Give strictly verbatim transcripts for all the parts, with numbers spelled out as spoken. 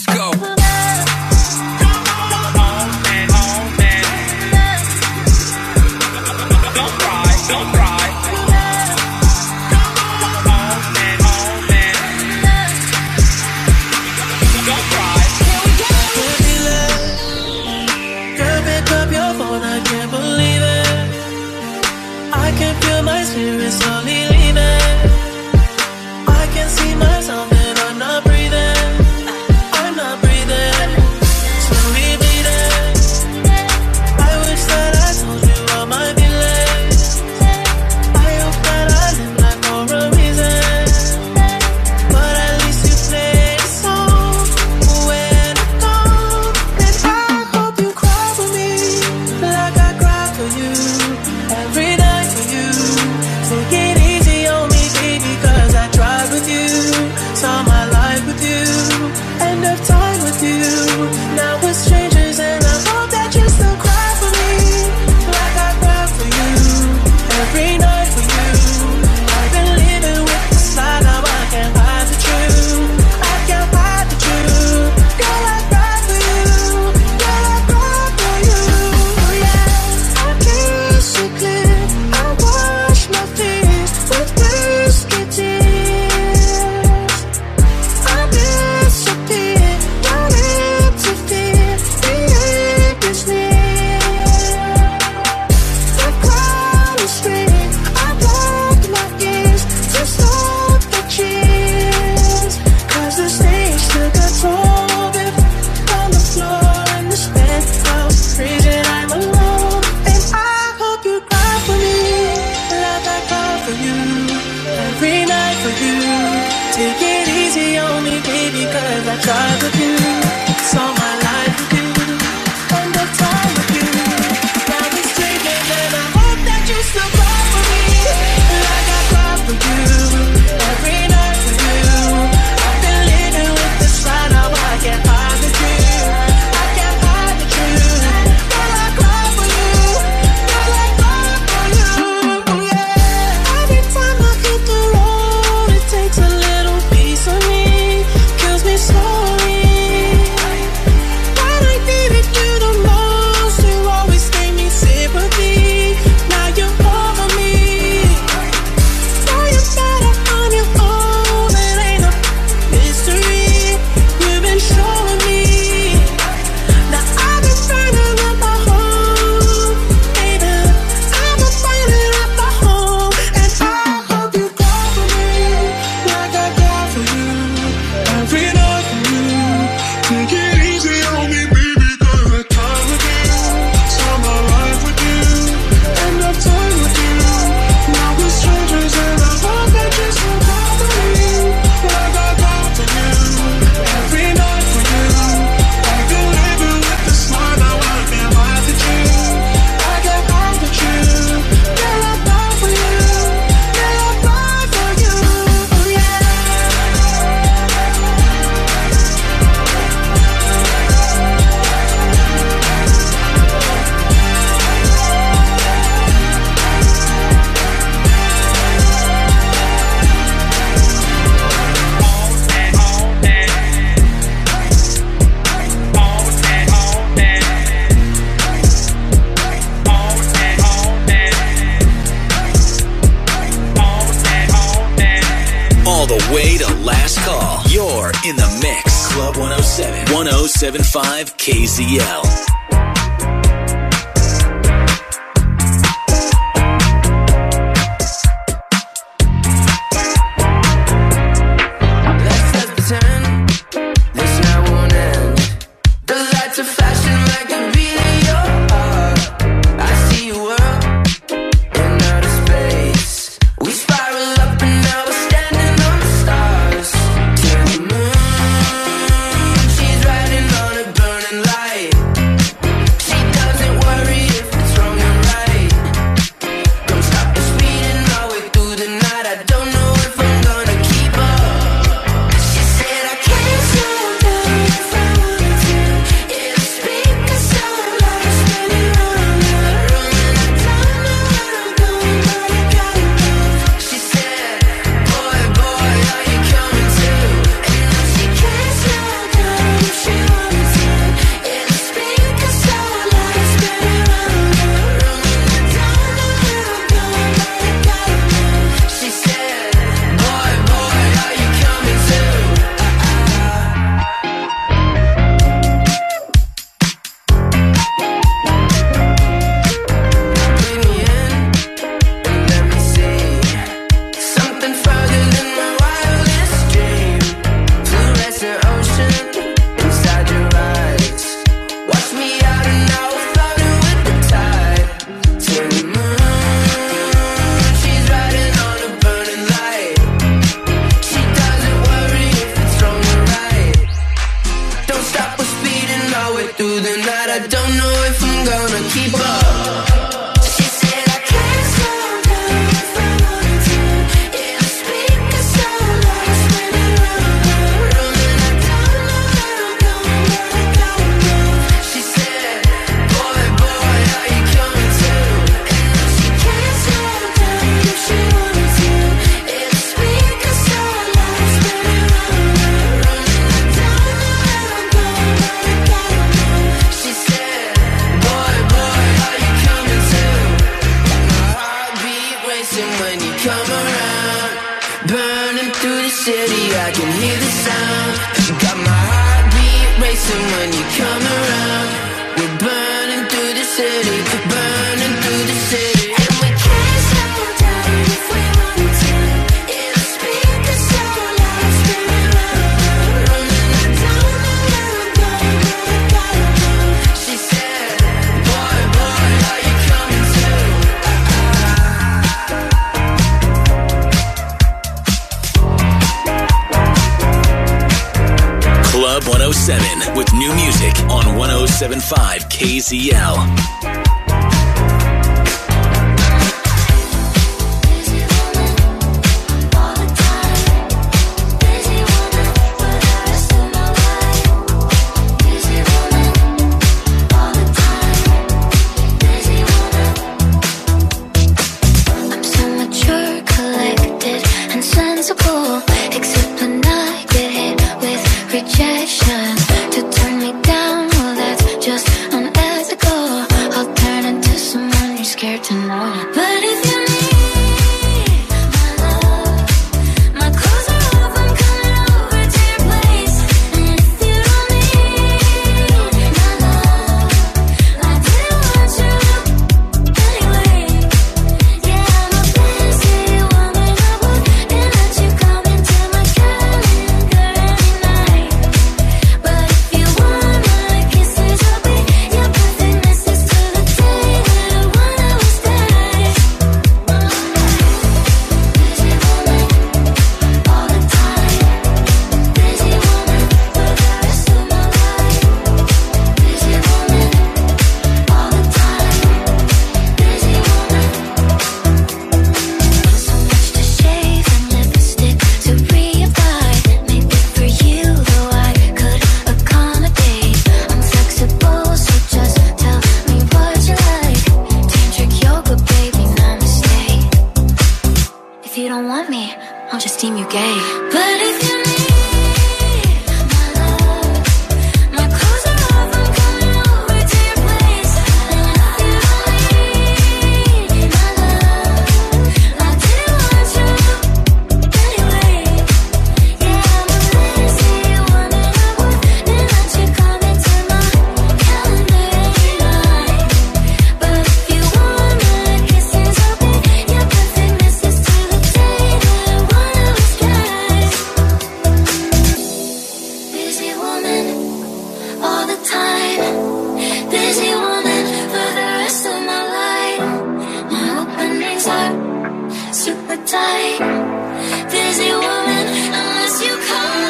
Let's go. Don't cry, don't cry. Don't cry. Girl, pick up your phone, I can't believe it. I can feel my spirit slowly leaving. I can see myself and I'm not breathing. I'm not breathing. Slowly bleeding. I wish that I told you all my feelings. I hope that I live life for a reason. But at least you played a song when I'm gone. And I hope you cry for me like I cry for you. Every night for you. Take it easy on me, baby, cause I tried with you. Saw my life with you. End of time with you. Now we're strangers and I hope that you still cry for me like I cry for you. Every night for you. I've been living with this lie, now I can't hide the truth. I can't hide the truth. Girl, I cry for you. Girl, I cry for you. Yeah, I kiss you clear. I wash my fears with whiskey tears. I disappear, don't interfere. The end is near. The crowd is screaming. I block my ears to stop the cheers. Cause the stage took control of it. On the floor in this penthouse, freezing, I'm alone. And I hope you cry for me like I cry for you. Every night for you. Take it easy on me, baby, cause I tried with you. Saw my life with you. End of time with you. Now we're strangers and I hope that you still cry for me like I cry for you. Every night for you. I've been living with this lie, now I can't hide the truth. I can't hide the truth. Girl, I cry for you. Girl, I cry for you. Yeah. Every time I hit the road, it takes a little piece of me. Kills me slowly. When I needed you the most, you always gave me sympathy. Now you're over me. Now you're better on your own. It ain't a mystery. You've been showing me. Now I've been burning up my home, baby. I've been burning up my home, and I hope you cry for me like I cry for you. Every night for you. Take it easy on me, baby, cause I tried with you. Saw my life with you. End of time with you. Now we're strangers and I hope that you still cry for me like I cry for you. Every night for you. I've been living with this lie, now I can't hide the truth. I can't hide the truth. Girl, I cry for you. Girl, I cry for you. Yeah. All the way to last call. You're in the mix. Club one oh seven, one oh seven point five K Z L. Let's just pretend this night won't end. The lights are flashing like a video. I see a world in outer space. We spiral up and now we're standing on the stars. To the moon, she's riding on a burning light. keep up. She said I can't slow down if I wanted to. Yeah, the speaker's so loud, spinning round and round, and I don't know where I'm going, but I gotta move. She said, boy, boy, are you coming too? And no, she can't slow down if she wanted to. Yeah, the speaker's so loud, spinning round and round, and I don't know where I'm going, but I gotta move. She said, boy, boy, are you coming too? My heartbeat racing when you come around, burning through the city, I can hear the sound. Got my heartbeat racing when you come around. We're burning through the city, burning through the city. And we can't slow down if we wanted to. Yeah, the speaker's so loud, spinning round and round, and I don't know where I'm going, but I gotta move. She said, boy, boy, are you coming too? Club one oh seven with new music on one oh seven point five K Z L. I'm so mature, collected, and sensible. Except when I get hit with rejection. To turn me down, well that's just unethical. I'll turn into someone you're scared to know. But if you need my love, my clothes are off, I'm coming over to your place. And if you don't need my love, I didn't want you anyway. Yeah, I'm a busy woman, I wouldn't let you come into my calendar any night. But if you want my kisses, I'll be your perfect missus to the day that I wanna was dead. Busy woman, all the time. Busy woman for the rest of my life. Busy woman, all the time. Busy woman. So much to shave and lipstick to reapply. Maybe for you, though I could accommodate. I'm flexible, so just tell me what you like. Tantric yoga, baby, namaste. If you don't want me, I'll just deem you gay. But if you need my love, my clothes are off, I'm coming over to your place. And if you don't need my love, I didn't want you anyway. Yeah, I'm a lazy woman, I wouldn't let you come into my calendar any night. But if you want my kisses, I'll be your perfect missus to the day that I wanna was dead. Busy woman, all the time. Busy woman for the rest of my life. My openings are super tight. Busy woman, unless you call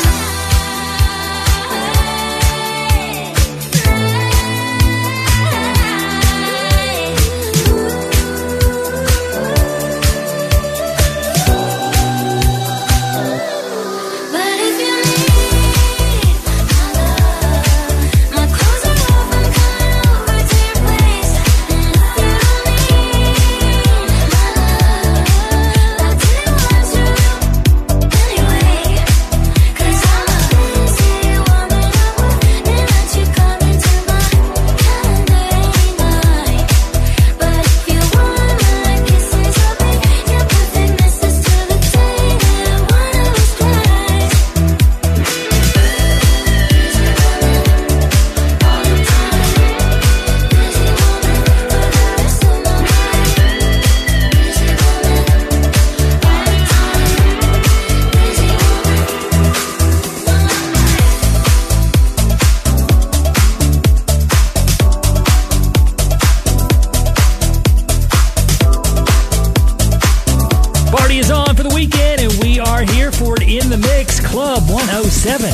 But if you need my love, my clothes are off, I'm coming over to your place. And if you don't need my love, I didn't want you anyway. 'Cause I'm a busy woman, I wouldn't let you come into my calendar any night. But if you want my kisses, I'll be your perfect missus to the day that I wanna was dead. Busy woman, all the time. Busy woman for the rest of my life. Busy woman, all the time. Busy Party is on for the weekend, and we are here for it in the mix. Club one oh seven.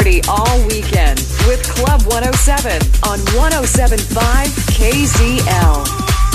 party all weekend with Club one oh seven on one oh seven point five K Z L.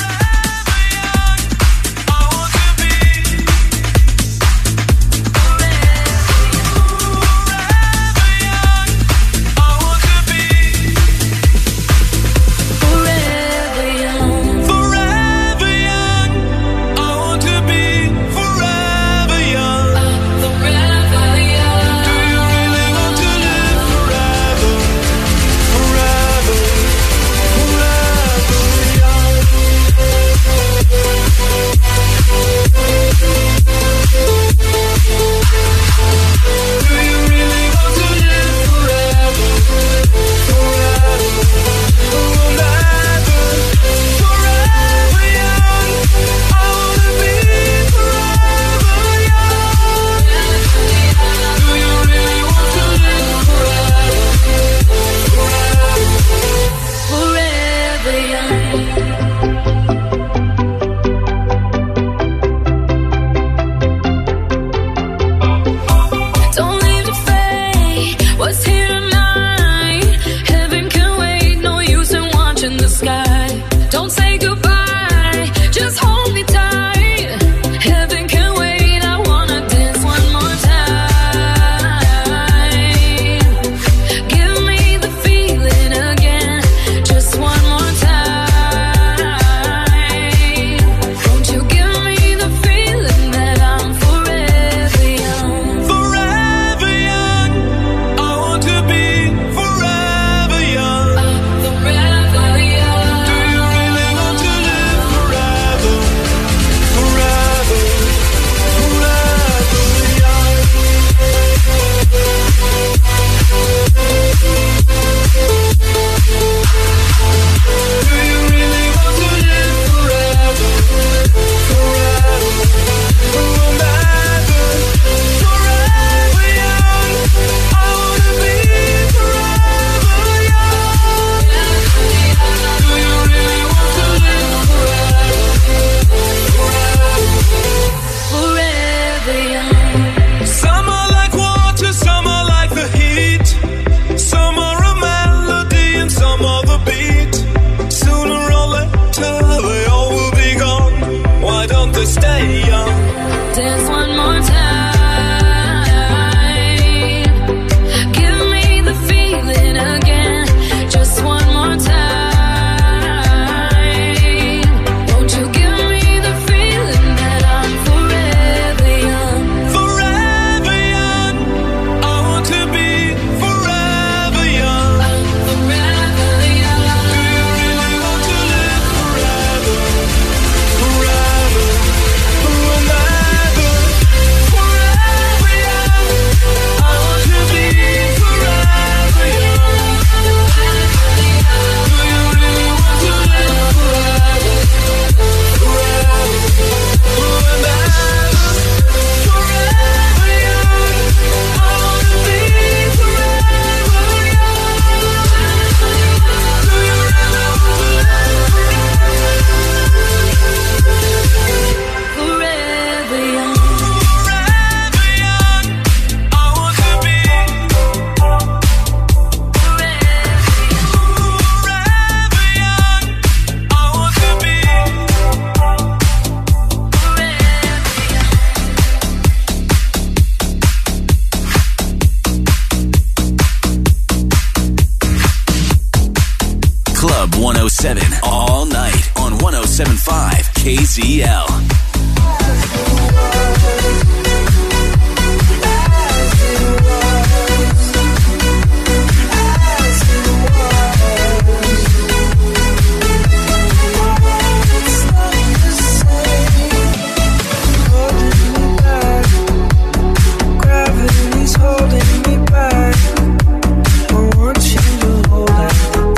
one oh seven all night on one oh seven point five K Z L.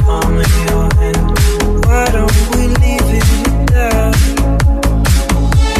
Why don't we leave it at that?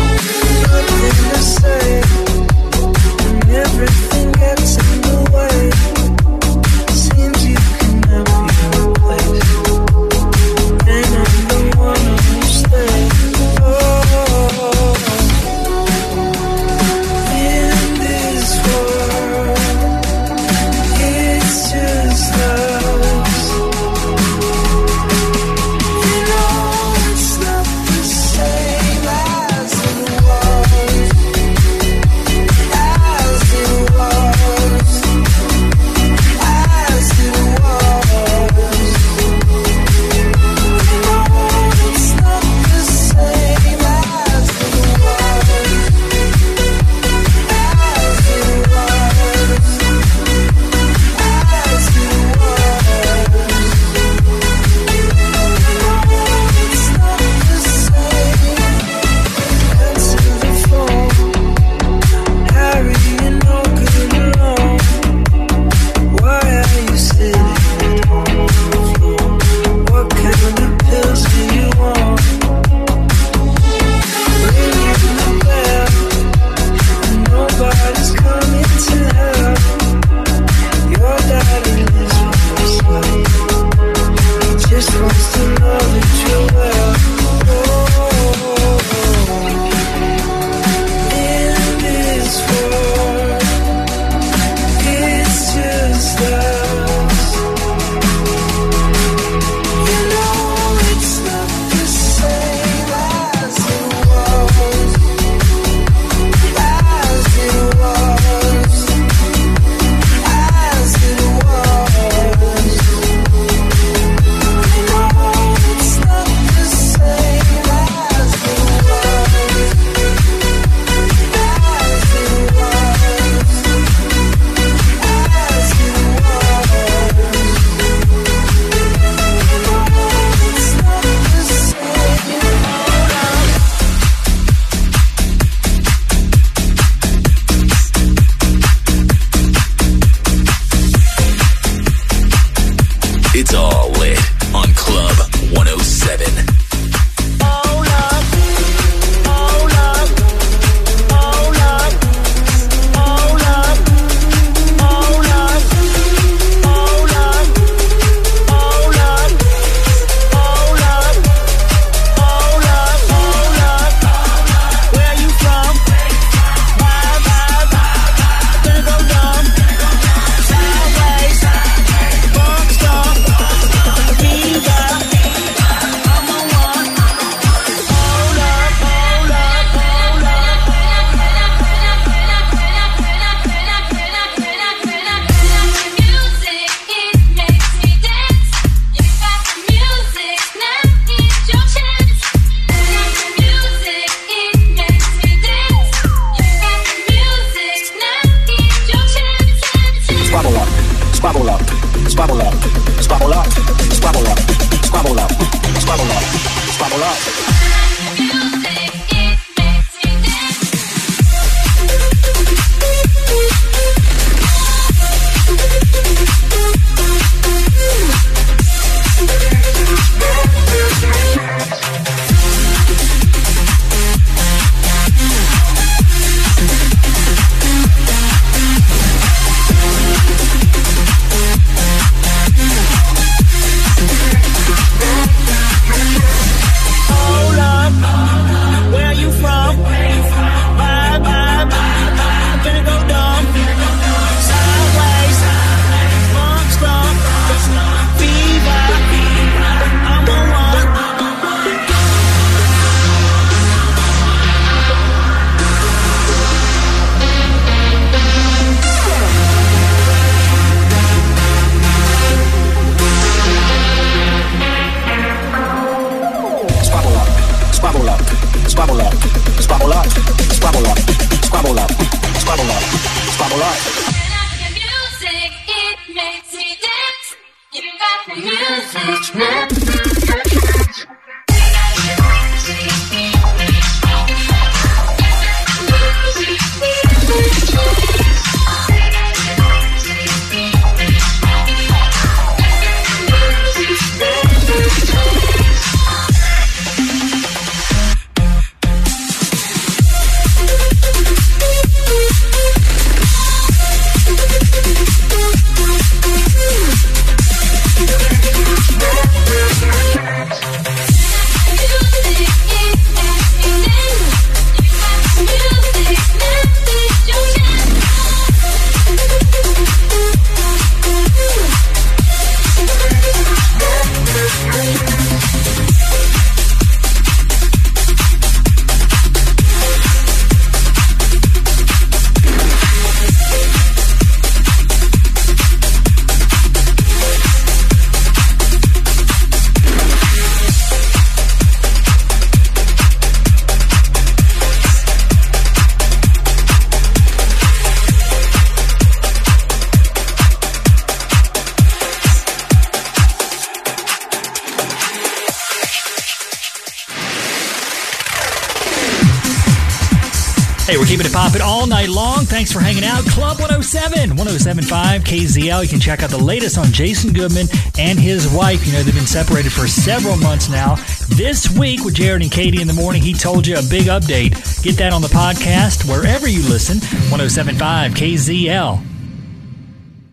Hey, we're keeping it popping all night long. Thanks for hanging out. Club one oh seven, one oh seven point five K Z L. You can check out the latest on Jason Goodman and his wife. You know, they've been separated for several months now. This week with Jared and Katie in the morning, he told you a big update. Get that on the podcast wherever you listen. one oh seven point five K Z L.